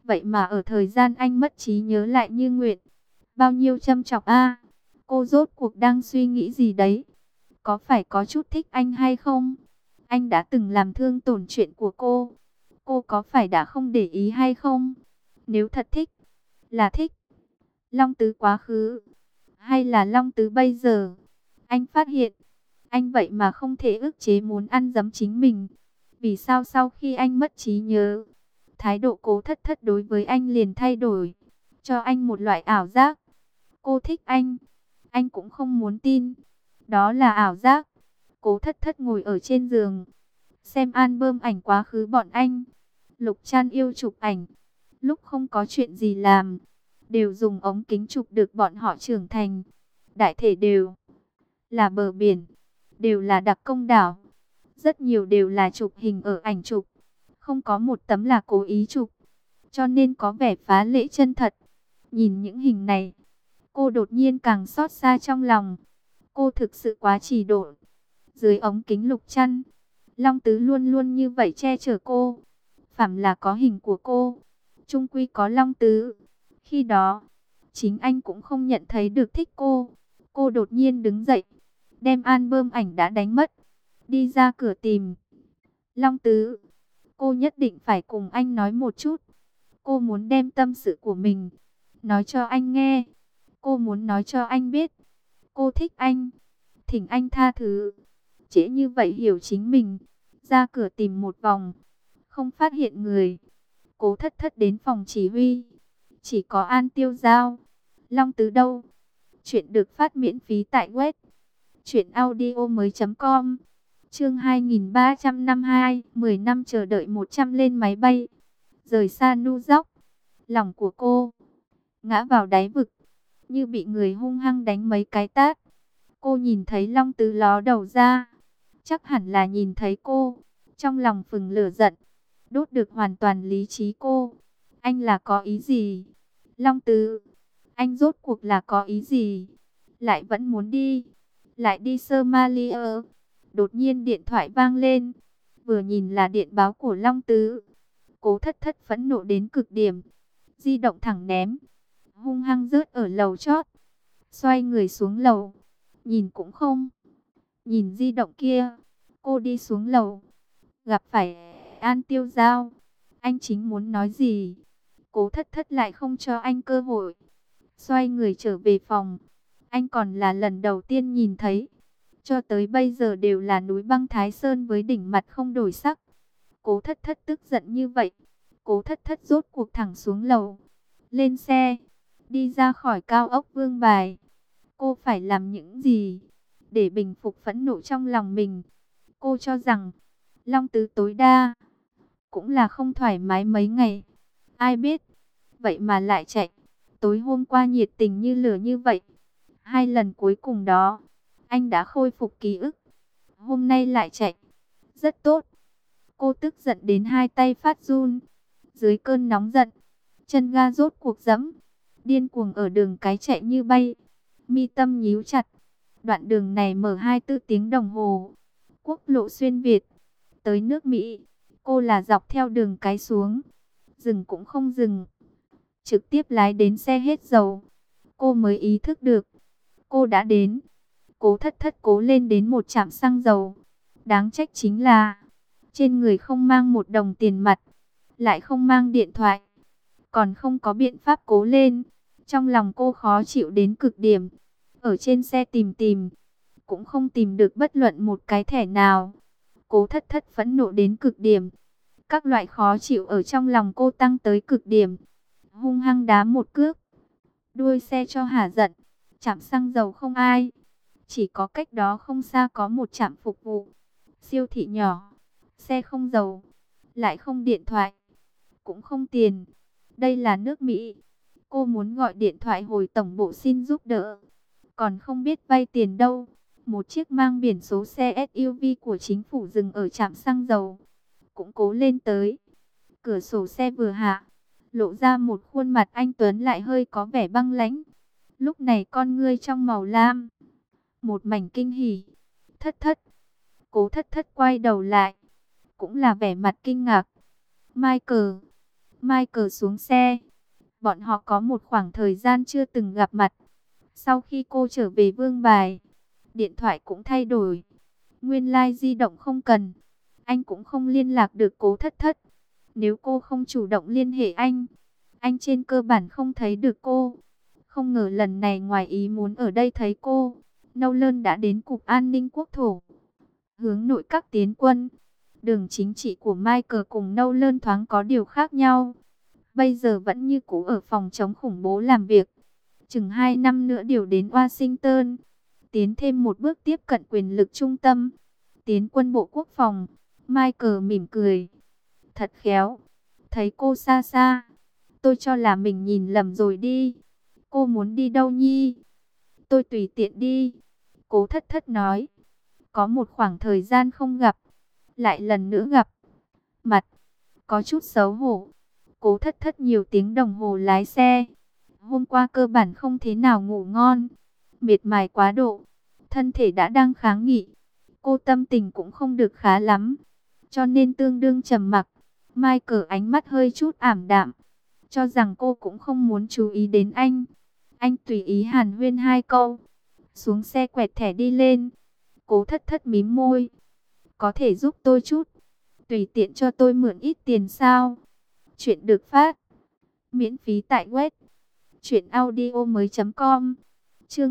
Vậy mà ở thời gian anh mất trí nhớ lại như nguyện. Bao nhiêu châm chọc a. Cô rốt cuộc đang suy nghĩ gì đấy? Có phải có chút thích anh hay không? Anh đã từng làm thương tổn chuyện của cô. Cô có phải đã không để ý hay không? Nếu thật thích, là thích Long Tứ quá khứ, hay là Long Tứ bây giờ? Anh phát hiện, anh vậy mà không thể ức chế muốn ăn dấm chính mình. Vì sao sau khi anh mất trí nhớ, thái độ Cố Thất Thất đối với anh liền thay đổi, cho anh một loại ảo giác. Cô thích anh cũng không muốn tin. Đó là ảo giác. Cố Thất Thất ngồi ở trên giường, xem album ảnh quá khứ bọn anh. Lục Trăn yêu chụp ảnh, lúc không có chuyện gì làm, đều dùng ống kính chụp được bọn họ trưởng thành. Đại thể đều là bờ biển, đều là đặc công đảo. Rất nhiều đều là chụp hình ở ảnh chụp, không có một tấm là cố ý chụp, cho nên có vẻ phá lệ chân thật. Nhìn những hình này, cô đột nhiên càng xót xa trong lòng. Cô thực sự quá chỉ độ. Dưới ống kính Lục Trăn, Long Tứ luôn luôn như vậy che chở cô. Phàm là có hình của cô, chung quy có Long Tứ. Khi đó, chính anh cũng không nhận thấy được thích cô. Cô đột nhiên đứng dậy, đem album ảnh đã đánh mất, đi ra cửa tìm Long Tứ. Cô nhất định phải cùng anh nói một chút. Cô muốn đem tâm sự của mình nói cho anh nghe. Cô muốn nói cho anh biết cô thích anh, thỉnh anh tha thứ. Trễ như vậy hiểu chính mình. Ra cửa tìm một vòng, không phát hiện người. Cố Thất Thất đến phòng chỉ huy, chỉ có An Tiêu Giao. Long Tứ đâu? Chuyện được phát miễn phí tại web truyệnaudiomoi.com. Chương 2352, 10 năm chờ đợi 100 lên máy bay. Rời xa New York, lòng của cô ngã vào đáy vực, như bị người hung hăng đánh mấy cái tát. Cô nhìn thấy Long Tứ ló đầu ra, chắc hẳn là nhìn thấy cô. Trong lòng phừng lửa giận, đốt được hoàn toàn lý trí cô. Anh là có ý gì? Long Tứ, anh rốt cuộc là có ý gì? Lại vẫn muốn đi, lại đi Somalia. Đột nhiên điện thoại vang lên, vừa nhìn là điện báo của Long Tứ. Cố Thất Thất phẫn nộ đến cực điểm, di động thẳng ném, hung hăng rớt ở lầu chót. Xoay người xuống lầu, nhìn cũng không nhìn di động kia. Cô đi xuống lầu, gặp phải An Tiêu Giao. Anh chính muốn nói gì, Cố Thất Thất lại không cho anh cơ hội. Xoay người trở về phòng. Anh còn là lần đầu tiên nhìn thấy, cho tới bây giờ đều là núi băng Thái Sơn với đỉnh mặt không đổi sắc. Cố Thất Thất tức giận như vậy. Cố Thất Thất rốt cuộc thẳng xuống lầu, lên xe, đi ra khỏi cao ốc Vương Bài. Cô phải làm những gì để bình phục phẫn nộ trong lòng mình? Cô cho rằng Long Tứ tối đa cũng là không thoải mái mấy ngày. Ai biết, vậy mà lại chạy. Tối hôm qua nhiệt tình như lửa như vậy, 2 lần cuối cùng đó, anh đã khôi phục ký ức. Hôm nay lại chạy. Rất tốt. Cô tức giận đến hai tay phát run. Dưới cơn nóng giận, chân ga rốt cuộc giẫm, điên cuồng ở đường cái chạy như bay. Mi tâm nhíu chặt. Đoạn đường này mở 24 tiếng đồng hồ. Quốc lộ xuyên Việt, tới nước Mỹ. Cô là dọc theo đường cái xuống, dừng cũng không dừng, trực tiếp lái đến xe hết dầu. Cô mới ý thức được, cô đã đến. Cố Thất Thất cố lên đến một trạm xăng dầu. Đáng trách chính là trên người không mang một đồng tiền mặt, lại không mang điện thoại, còn không có biện pháp cố lên. Trong lòng cô khó chịu đến cực điểm. Ở trên xe tìm cũng không tìm được bất luận một cái thẻ nào. Cố Thất Thất phẫn nộ đến cực điểm. Các loại khó chịu ở trong lòng cô tăng tới cực điểm. Hung hăng đá một cước, đuôi xe cho hả giận. Trạm xăng dầu không ai, chỉ có cách đó không xa có một trạm phục vụ. Siêu thị nhỏ, xe không dầu, lại không điện thoại, cũng không tiền. Đây là nước Mỹ. Cô muốn gọi điện thoại hồi tổng bộ xin giúp đỡ, còn không biết vay tiền đâu. Một chiếc mang biển số xe SUV của chính phủ dừng ở trạm xăng dầu, cũng cố lên tới. Cửa sổ xe vừa hạ, lộ ra một khuôn mặt anh tuấn lại hơi có vẻ băng lãnh. Lúc này con ngươi trong màu lam, một mảnh kinh hỉ. Thất Thất. Cố Thất Thất quay đầu lại, cũng là vẻ mặt kinh ngạc. Michael, Michael xuống xe. Bọn họ có một khoảng thời gian chưa từng gặp mặt. Sau khi cô trở về Vương Bài, điện thoại cũng thay đổi. Nguyên lai di động không cần. Anh cũng không liên lạc được Cố Thất Thất. Nếu cô không chủ động liên hệ anh trên cơ bản không thấy được cô. Không ngờ lần này ngoài ý muốn ở đây thấy cô. Nolan đã đến Cục An ninh Quốc thổ, hướng nội các tiến quân. Đường chính trị của Michael cùng Nolan thoáng có điều khác nhau. Bây giờ vẫn như cũ ở phòng chống khủng bố làm việc. Chừng 2 năm nữa điều đến Washington. Tiến thêm một bước tiếp cận quyền lực trung tâm. Tiến quân Bộ Quốc phòng. Michael mỉm cười. Thật khéo. Thấy cô xa xa. Tôi cho là mình nhìn lầm rồi đi. Cô muốn đi đâu nhi? Tôi tùy tiện đi. Cố Thất Thất nói. Có một khoảng thời gian không gặp. Lại lần nữa gặp mặt. Có chút xấu hổ. Cố Thất Thất nhiều tiếng đồng hồ lái xe. Hôm qua cơ bản không thế nào ngủ ngon. Mệt mỏi quá độ. Thân thể đã đang kháng nghị. Cô tâm tình cũng không được khá lắm. Cho nên tương đương trầm mặc. Michael ánh mắt hơi chút ảm đạm. Cho rằng cô cũng không muốn chú ý đến anh. Anh tùy ý hàn huyên 2 câu. Xuống xe quẹt thẻ đi lên. Cố Thất Thất mím môi. Có thể giúp tôi chút. Tùy tiện cho tôi mượn ít tiền sao? Chuyện được phát miễn phí tại web truyệnaudiomoi.com. Chương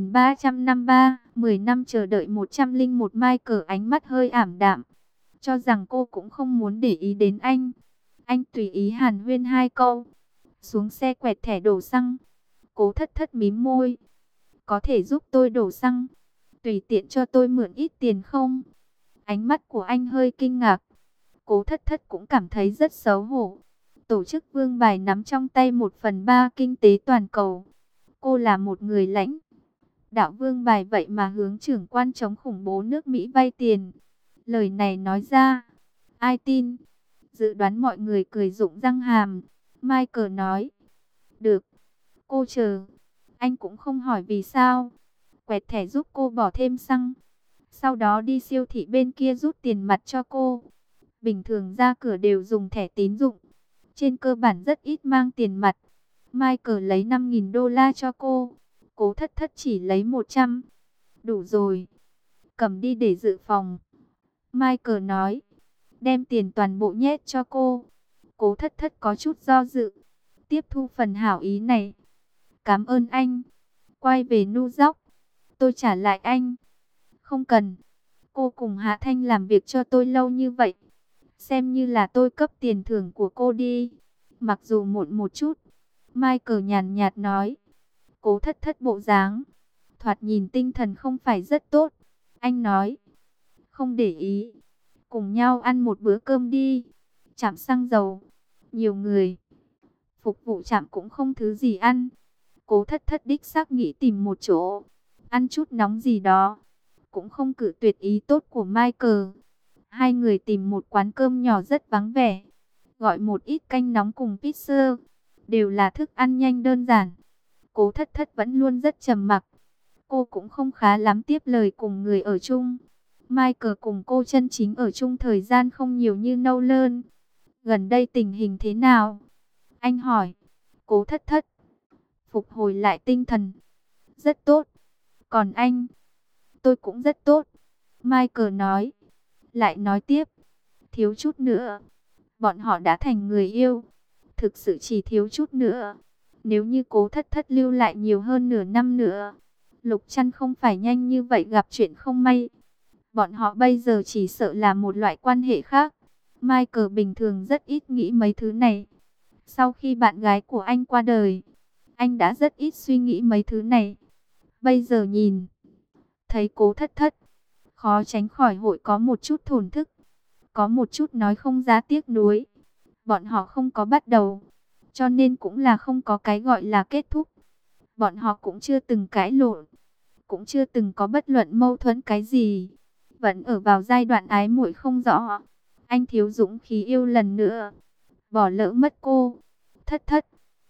2353, 10 năm chờ đợi 101. Michael ánh mắt hơi ảm đạm, cho rằng cô cũng không muốn để ý đến anh. Anh tùy ý hàn huyên 2 câu, xuống xe quẹt thẻ đổ xăng. Cố Thất Thất mím môi. Có thể giúp tôi đổ xăng, tùy tiện cho tôi mượn ít tiền không? Ánh mắt của anh hơi kinh ngạc. Cố Thất Thất cũng cảm thấy rất xấu hổ. Tổ chức Vương Bài nắm trong tay 1/3 kinh tế toàn cầu. Cô là một người lãnh đạo Vương Bài, vậy mà hướng trưởng quan chống khủng bố nước Mỹ vay tiền. Lời này nói ra, ai tin? Dự đoán mọi người cười rụng răng hàm. Michael nói, được, cô chờ. Anh cũng không hỏi vì sao. Quẹt thẻ giúp cô bỏ thêm xăng. Sau đó đi siêu thị bên kia rút tiền mặt cho cô. Bình thường ra cửa đều dùng thẻ tín dụng. Trên cơ bản rất ít mang tiền mặt. Michael lấy 5.000 đô la cho cô. Cố Thất Thất chỉ lấy 100. Đủ rồi. Cầm đi để dự phòng. Michael nói. Đem tiền toàn bộ nhét cho cô. Cố Thất Thất có chút do dự. Tiếp thu phần hảo ý này. Cảm ơn anh. Quay về New York, tôi trả lại anh. Không cần. Cô cùng Hạ Thanh làm việc cho tôi lâu như vậy. Xem như là tôi cấp tiền thưởng của cô đi. Mặc dù muộn một chút. Michael nhàn nhạt nói. Cố Thất Thất bộ dáng thoạt nhìn tinh thần không phải rất tốt. Anh nói. Không để ý. Cùng nhau ăn một bữa cơm đi. Trạm xăng dầu. Nhiều người. Phục vụ trạm cũng không thứ gì ăn. Cố Thất Thất đích xác nghĩ tìm một chỗ. Ăn chút nóng gì đó. Cũng không cự tuyệt ý tốt của Michael. Hai người tìm một quán cơm nhỏ rất vắng vẻ. Gọi một ít canh nóng cùng pizza. Đều là thức ăn nhanh đơn giản. Cố Thất Thất vẫn luôn rất trầm mặc. Cô cũng không khá lắm tiếp lời cùng người ở chung. Michael cùng cô chân chính ở chung thời gian không nhiều như Nolan. Gần đây tình hình thế nào? Anh hỏi. Cố Thất Thất phục hồi lại tinh thần. Rất tốt. Còn anh? Tôi cũng rất tốt. Michael nói. Lại nói tiếp. Thiếu chút nữa. Bọn họ đã thành người yêu. Thực sự chỉ thiếu chút nữa. Nếu như Cố Thất Thất lưu lại nhiều hơn nửa năm nữa. Lục Trăn không phải nhanh như vậy gặp chuyện không may. Bọn họ bây giờ chỉ sợ là một loại quan hệ khác. Michael bình thường rất ít nghĩ mấy thứ này. Sau khi bạn gái của anh qua đời, anh đã rất ít suy nghĩ mấy thứ này. Bây giờ nhìn thấy Cố Thất Thất, khó tránh khỏi hội có một chút thổn thức. Có một chút nói không ra tiếc nuối. Bọn họ không có bắt đầu, cho nên cũng là không có cái gọi là kết thúc. Bọn họ cũng chưa từng cãi lộn, cũng chưa từng có bất luận mâu thuẫn cái gì. Vẫn ở vào giai đoạn ái muội không rõ. Anh thiếu dũng khí yêu lần nữa. Bỏ lỡ mất cô. Thất Thất.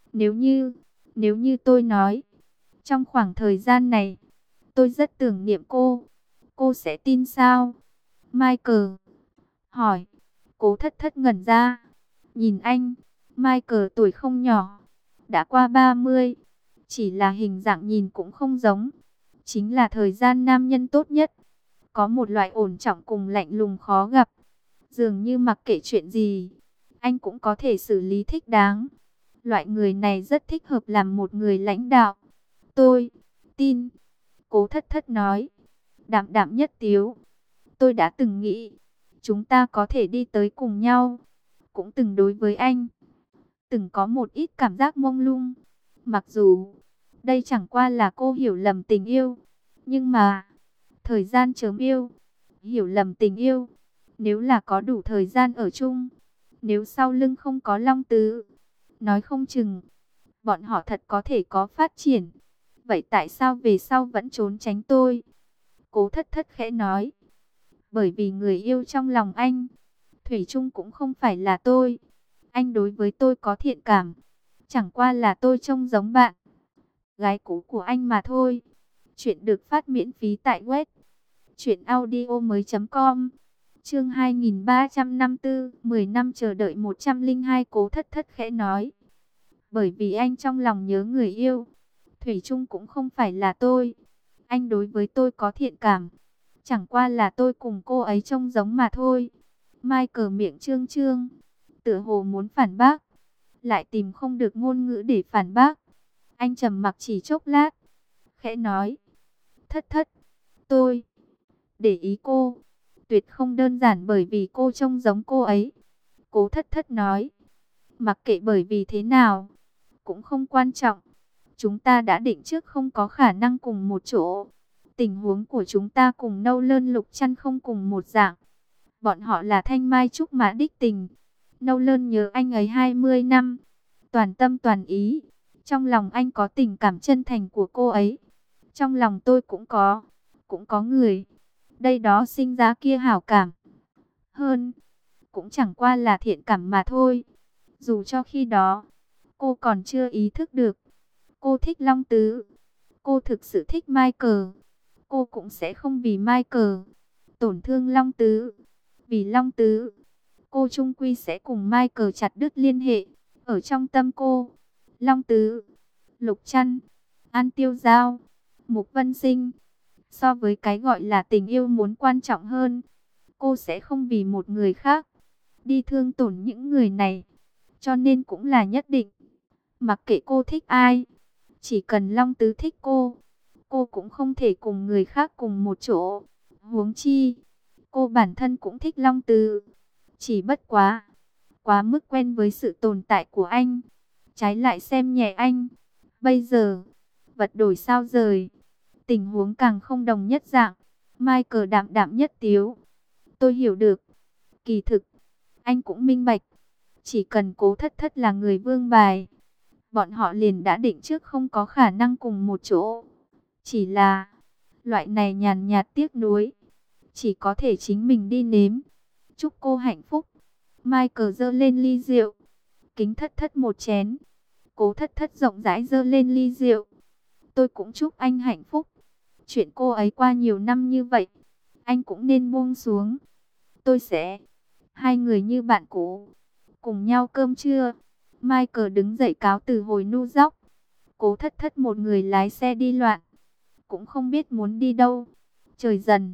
Nếu như tôi nói. Trong khoảng thời gian này. Tôi rất tưởng niệm cô. Cô sẽ tin sao? Michael hỏi. Cố Thất Thất ngẩn ra. Nhìn anh. Michael tuổi không nhỏ, đã qua 30, chỉ là hình dạng nhìn cũng không giống. Chính là thời gian nam nhân tốt nhất, có một loại ổn trọng cùng lạnh lùng khó gặp. Dường như mặc kệ chuyện gì, anh cũng có thể xử lý thích đáng. Loại người này rất thích hợp làm một người lãnh đạo. Tôi tin, Cố Thất Thất nói, đạm đạm nhất tiếu. Tôi đã từng nghĩ, chúng ta có thể đi tới cùng nhau. Cũng từng đối với anh, từng có một ít cảm giác mông lung. Mặc dù, đây chẳng qua là cô hiểu lầm tình yêu. Nhưng mà, thời gian chớm yêu, hiểu lầm tình yêu. Nếu là có đủ thời gian ở chung, nếu sau lưng không có Long Tứ, nói không chừng, bọn họ thật có thể có phát triển. Vậy tại sao về sau vẫn trốn tránh tôi? Cố Thất Thất khẽ nói. Bởi vì người yêu trong lòng anh, thủy chung cũng không phải là tôi. Anh đối với tôi có thiện cảm, chẳng qua là tôi trông giống bạn gái cũ của anh mà thôi. Chuyện được phát miễn phí tại web truyệnaudiomoi.com. Chương 2354, 10 năm chờ đợi 102. Cố Thất Thất khẽ nói. Bởi vì anh trong lòng nhớ người yêu, thủy chung cũng không phải là tôi. Anh đối với tôi có thiện cảm, chẳng qua là tôi cùng cô ấy trông giống mà thôi. Michael miệng trương trương, tựa hồ muốn phản bác, lại tìm không được ngôn ngữ để phản bác. Anh trầm mặc chỉ chốc lát, khẽ nói. Thất Thất, tôi để ý cô, tuyệt không đơn giản bởi vì cô trông giống cô ấy. Cố Thất Thất nói. Mặc kệ bởi vì thế nào, cũng không quan trọng. Chúng ta đã định trước không có khả năng cùng một chỗ. Tình huống của chúng ta cùng Nâu Lơn Lục Chăn không cùng một dạng. Bọn họ là thanh mai trúc mã đích tình. Nâu Lơn nhớ anh ấy 20 năm, toàn tâm toàn ý. Trong lòng anh có tình cảm chân thành của cô ấy. Trong lòng tôi cũng có người. Đây đó sinh ra kia hảo cảm. Hơn, cũng chẳng qua là thiện cảm mà thôi. Dù cho khi đó, cô còn chưa ý thức được. Cô thích Long Tứ. Cô thực sự thích Michael. Cô cũng sẽ không vì Michael tổn thương Long Tứ. Vì Long Tứ, cô chung quy sẽ cùng Michael chặt đứt liên hệ. Ở trong tâm cô, Long Tứ, Lục Chăn, An Tiêu Giao, Mục Vân Sinh, so với cái gọi là tình yêu muốn quan trọng hơn. Cô sẽ không vì một người khác đi thương tổn những người này. Cho nên cũng là nhất định, mặc kệ cô thích ai, chỉ cần Long Tứ thích cô cũng không thể cùng người khác cùng một chỗ. Huống chi, cô bản thân cũng thích Long Tứ. Chỉ bất quá mức quen với sự tồn tại của anh, trái lại xem nhẹ anh. Bây giờ, vật đổi sao rời, tình huống càng không đồng nhất dạng. Michael đạm đạm nhất tiếu. Tôi hiểu được. Kỳ thực, anh cũng minh bạch. Chỉ cần Cố Thất Thất là người vương bài, bọn họ liền đã định trước không có khả năng cùng một chỗ. Chỉ là, loại này nhàn nhạt tiếc nuối, chỉ có thể chính mình đi nếm. Chúc cô hạnh phúc. Michael giơ lên ly rượu, kính Thất Thất một chén. Cố Thất Thất rộng rãi giơ lên ly rượu. Tôi cũng chúc anh hạnh phúc. Chuyện cô ấy qua nhiều năm như vậy, anh cũng nên buông xuống. Tôi sẽ. Hai người như bạn cũ, cùng nhau cơm trưa. Michael đứng dậy cáo từ hồi nu dóc. Cố Thất Thất một người lái xe đi loạn, cũng không biết muốn đi đâu. Trời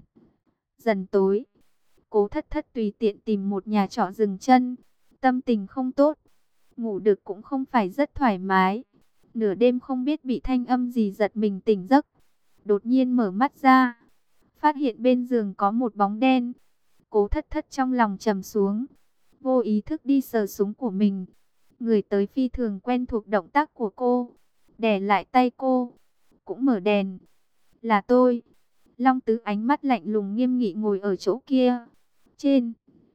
dần tối. Cố Thất Thất tùy tiện tìm một nhà trọ dừng chân. Tâm tình không tốt, ngủ được cũng không phải rất thoải mái. Nửa đêm không biết bị thanh âm gì giật mình tỉnh giấc. Đột nhiên mở mắt ra, phát hiện bên giường có một bóng đen. Cố Thất Thất trong lòng trầm xuống, vô ý thức đi sờ súng của mình. Người tới phi thường quen thuộc động tác của cô, đè lại tay cô, cũng mở đèn. Là tôi. Long Tứ ánh mắt lạnh lùng nghiêm nghị ngồi ở chỗ kia. Trên